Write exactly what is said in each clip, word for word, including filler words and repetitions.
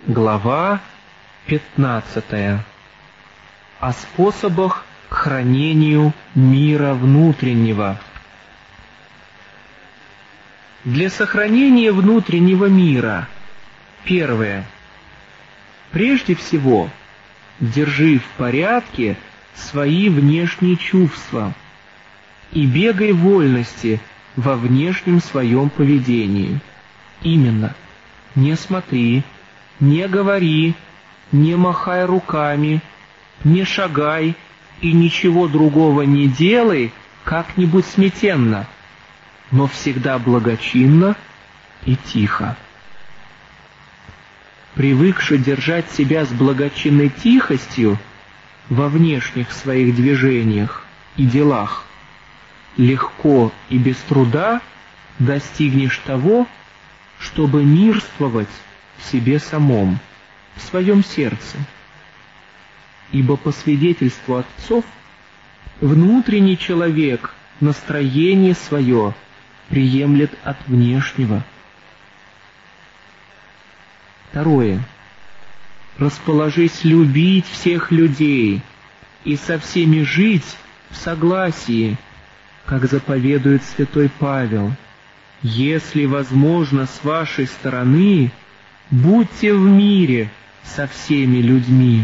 Глава пятнадцатая. О способах к хранению мира внутреннего. Для сохранения внутреннего мира. Первое. Прежде всего, держи в порядке свои внешние чувства и бегай в вольности во внешнем своем поведении. Именно, не смотри, не говори, не махай руками, не шагай и ничего другого не делай как-нибудь смятенно, но всегда благочинно и тихо. Привыкши держать себя с благочинной тихостью во внешних своих движениях и делах, легко и без труда достигнешь того, чтобы мирствовать в себе самом, в своем сердце. Ибо по свидетельству отцов, внутренний человек настроение свое приемлет от внешнего. Второе. Расположись любить всех людей и со всеми жить в согласии, как заповедует святой Павел. Если возможно с вашей стороны, будьте в мире со всеми людьми.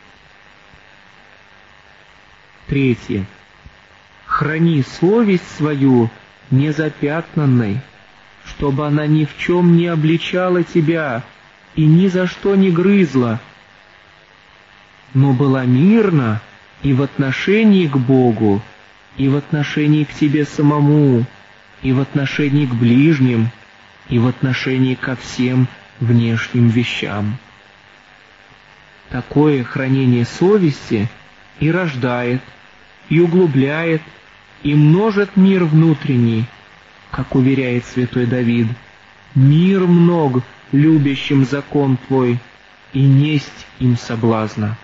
Третье. Храни совесть свою незапятнанной, чтобы она ни в чем не обличала тебя и ни за что не грызла, но была мирна и в отношении к Богу, и в отношении к тебе самому, и в отношении к ближним, и в отношении ко всем внешним вещам. Такое хранение совести и рождает, и углубляет, и множит мир внутренний, как уверяет святой Давид: «Мир много любящим закон твой, и несть им соблазна».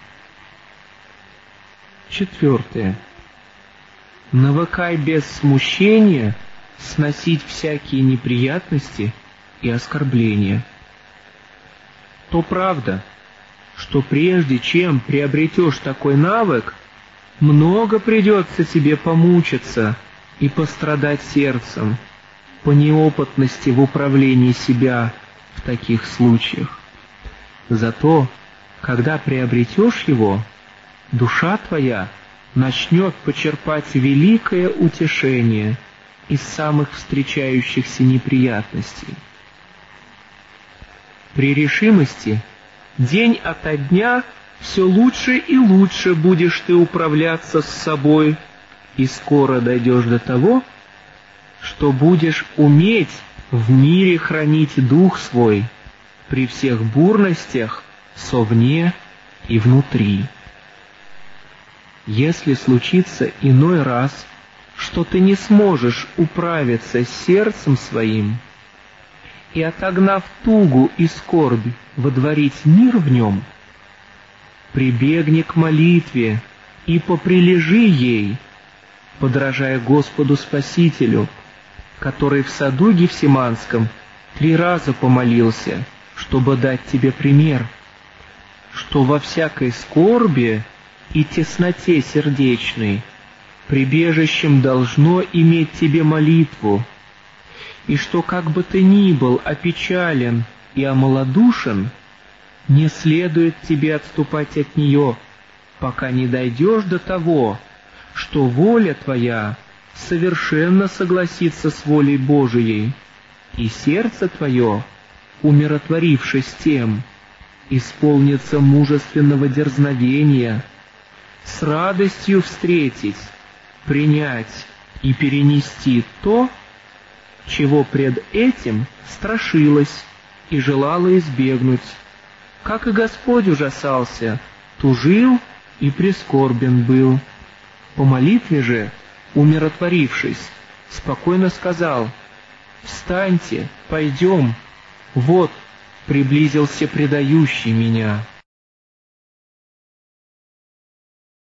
Четвертое. Навыкай без смущения сносить всякие неприятности и оскорбления. То правда, что прежде чем приобретешь такой навык, много придется тебе помучиться и пострадать сердцем по неопытности в управлении себя в таких случаях. Зато, когда приобретешь его, душа твоя начнет почерпать великое утешение из самых встречающихся неприятностей. При решимости день ото дня все лучше и лучше будешь ты управляться с собой, и скоро дойдешь до того, что будешь уметь в мире хранить дух свой при всех бурностях совне и внутри. Если случится иной раз, что ты не сможешь управиться с сердцем своим, и, отогнав тугу и скорбь, водворить мир в нем, прибегни к молитве и поприлежи ей, подражая Господу Спасителю, который в саду Гефсиманском три раза помолился, чтобы дать тебе пример, что во всякой скорби и тесноте сердечной прибежищем должно иметь тебе молитву, и что, как бы ты ни был опечален и омалодушен, не следует тебе отступать от нее, пока не дойдешь до того, что воля твоя совершенно согласится с волей Божией, и сердце твое, умиротворившись тем, исполнится мужественного дерзновения, с радостью встретить, принять и перенести то, чего пред этим страшилась и желала избегнуть, как и Господь ужасался, тужил и прискорбен был. По молитве же, умиротворившись, спокойно сказал: «Встаньте, пойдем, вот приблизился предающий меня».